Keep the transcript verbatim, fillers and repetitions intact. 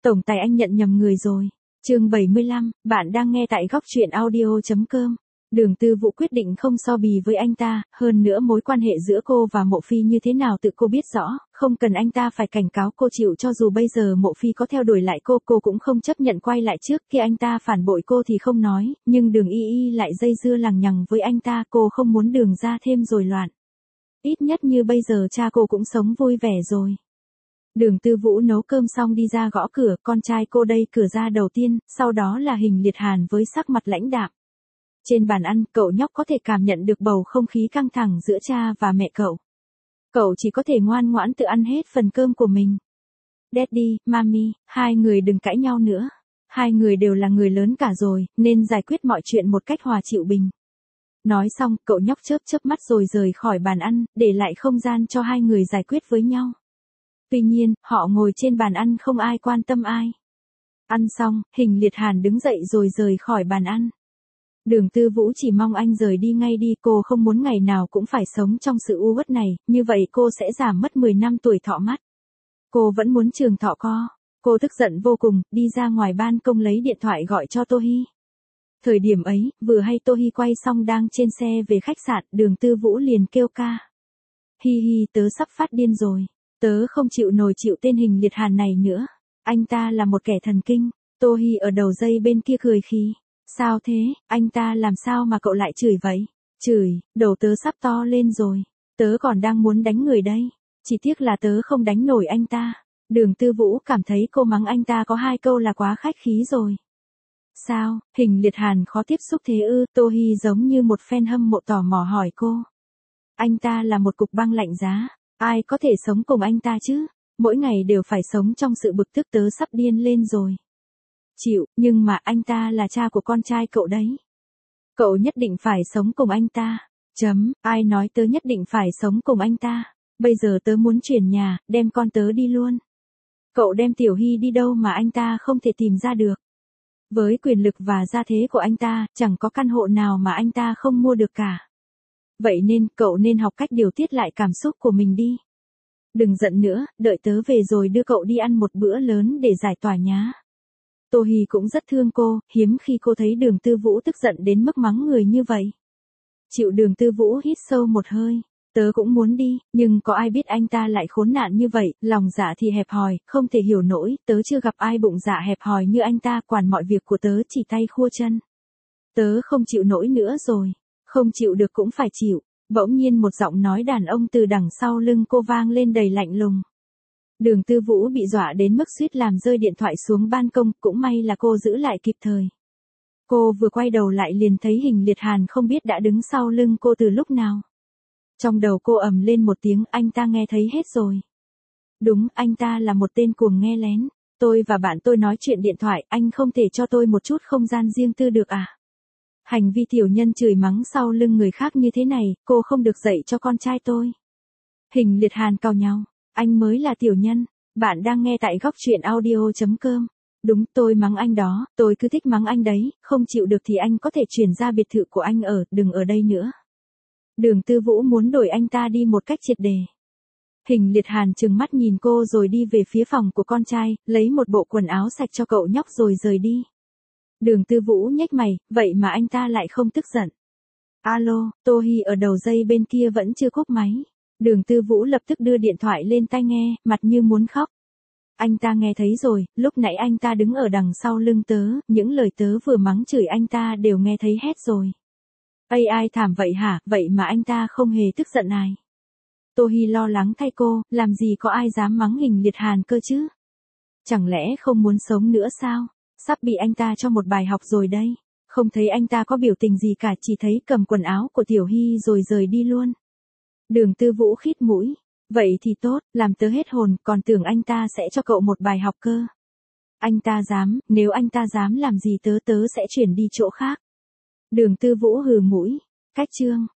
Tổng tài anh nhận nhầm người rồi. Chương bảy mươi lăm, bạn đang nghe tại góc truyện audio chấm com. Đường Tư Vũ quyết định không so bì với anh ta, hơn nữa mối quan hệ giữa cô và Mộ Phi như thế nào tự cô biết rõ, không cần anh ta phải cảnh cáo cô chịu, cho dù bây giờ Mộ Phi có theo đuổi lại cô, cô cũng không chấp nhận quay lại trước khi anh ta phản bội cô thì không nói, nhưng Đường Y Y lại dây dưa lằng nhằng với anh ta, cô không muốn Đường ra thêm rối loạn. Ít nhất như bây giờ cha cô cũng sống vui vẻ rồi. Đường Tư Vũ nấu cơm xong đi ra gõ cửa, con trai cô đây cửa ra đầu tiên, sau đó là Hình Liệt Hàn với sắc mặt lãnh đạm. Trên bàn ăn, cậu nhóc có thể cảm nhận được bầu không khí căng thẳng giữa cha và mẹ cậu. Cậu chỉ có thể ngoan ngoãn tự ăn hết phần cơm của mình. Daddy, Mommy, hai người đừng cãi nhau nữa. Hai người đều là người lớn cả rồi, nên giải quyết mọi chuyện một cách hòa chịu bình. Nói xong, cậu nhóc chớp chớp mắt rồi rời khỏi bàn ăn, để lại không gian cho hai người giải quyết với nhau. Tuy nhiên, họ ngồi trên bàn ăn không ai quan tâm ai. Ăn xong, Hình Liệt Hàn đứng dậy rồi rời khỏi bàn ăn. Đường Tư Vũ chỉ mong anh rời đi ngay đi, cô không muốn ngày nào cũng phải sống trong sự u uất này, như vậy cô sẽ giảm mất mười năm tuổi thọ mắt. Cô vẫn muốn trường thọ co. Cô tức giận vô cùng, đi ra ngoài ban công lấy điện thoại gọi cho Tô Hi. Thời điểm ấy, vừa hay Tô Hi quay xong đang trên xe về khách sạn, Đường Tư Vũ liền kêu ca. Hi hi, tớ sắp phát điên rồi. Tớ không chịu nổi chịu tên Hình Liệt Hàn này nữa. Anh ta là một kẻ thần kinh. Tô Hi ở đầu dây bên kia cười khí. Sao thế, anh ta làm sao mà cậu lại chửi vậy? Chửi, đầu tớ sắp to lên rồi. Tớ còn đang muốn đánh người đây. Chỉ tiếc là tớ không đánh nổi anh ta. Đường Tư Vũ cảm thấy cô mắng anh ta có hai câu là quá khách khí rồi. Sao, Hình Liệt Hàn khó tiếp xúc thế ư? Tô Hi giống như một fan hâm mộ tò mò hỏi cô. Anh ta là một cục băng lạnh giá. Ai có thể sống cùng anh ta chứ? Mỗi ngày đều phải sống trong sự bực tức, tớ sắp điên lên rồi. Chịu, nhưng mà anh ta là cha của con trai cậu đấy. Cậu nhất định phải sống cùng anh ta. Chấm, ai nói tớ nhất định phải sống cùng anh ta? Bây giờ tớ muốn chuyển nhà, đem con tớ đi luôn. Cậu đem Tiểu Hy đi đâu mà anh ta không thể tìm ra được? Với quyền lực và gia thế của anh ta, chẳng có căn hộ nào mà anh ta không mua được cả. Vậy nên, cậu nên học cách điều tiết lại cảm xúc của mình đi. Đừng giận nữa, đợi tớ về rồi đưa cậu đi ăn một bữa lớn để giải tỏa nhá. Tô Hi cũng rất thương cô, hiếm khi cô thấy Đường Tư Vũ tức giận đến mức mắng người như vậy. Chịu. Đường Tư Vũ hít sâu một hơi. Tớ cũng muốn đi, nhưng có ai biết anh ta lại khốn nạn như vậy, lòng dạ thì hẹp hòi, không thể hiểu nổi, tớ chưa gặp ai bụng dạ hẹp hòi như anh ta, quản mọi việc của tớ chỉ tay khua chân. Tớ không chịu nổi nữa rồi. Không chịu được cũng phải chịu. Bỗng nhiên một giọng nói đàn ông từ đằng sau lưng cô vang lên đầy lạnh lùng. Đường Tư Vũ bị dọa đến mức suýt làm rơi điện thoại xuống ban công, cũng may là cô giữ lại kịp thời. Cô vừa quay đầu lại liền thấy Hình Liệt Hàn không biết đã đứng sau lưng cô từ lúc nào. Trong đầu cô ầm lên một tiếng, anh ta nghe thấy hết rồi. Đúng, anh ta là một tên cuồng nghe lén. Tôi và bạn tôi nói chuyện điện thoại, anh không thể cho tôi một chút không gian riêng tư được à? Hành vi tiểu nhân chửi mắng sau lưng người khác như thế này, cô không được dạy cho con trai tôi. Hình Liệt Hàn cau nhau. Anh mới là tiểu nhân. Bạn đang nghe tại góc truyện audio chấm com. Đúng, tôi mắng anh đó, tôi cứ thích mắng anh đấy, không chịu được thì anh có thể chuyển ra biệt thự của anh ở, đừng ở đây nữa. Đường Tư Vũ muốn đuổi anh ta đi một cách triệt để. Hình Liệt Hàn trừng mắt nhìn cô rồi đi về phía phòng của con trai, lấy một bộ quần áo sạch cho cậu nhóc rồi rời đi. Đường Tư Vũ nhếch mày, vậy mà anh ta lại không tức giận. Alo, Tô Hi ở đầu dây bên kia vẫn chưa cúp máy. Đường Tư Vũ lập tức đưa điện thoại lên tai nghe, mặt như muốn khóc. Anh ta nghe thấy rồi, lúc nãy anh ta đứng ở đằng sau lưng tớ, những lời tớ vừa mắng chửi anh ta đều nghe thấy hết rồi. Ây ai thảm vậy hả, vậy mà anh ta không hề tức giận ai. Tô Hi lo lắng thay cô, làm gì có ai dám mắng Hình Liệt Hàn cơ chứ? Chẳng lẽ không muốn sống nữa sao? Sắp bị anh ta cho một bài học rồi đây. Không thấy anh ta có biểu tình gì cả, chỉ thấy cầm quần áo của Tiểu Hy rồi rời đi luôn. Đường Tư Vũ khít mũi. Vậy thì tốt, làm tớ hết hồn, còn tưởng anh ta sẽ cho cậu một bài học cơ. Anh ta dám, nếu anh ta dám làm gì tớ tớ sẽ chuyển đi chỗ khác. Đường Tư Vũ hừ mũi. Cách chương.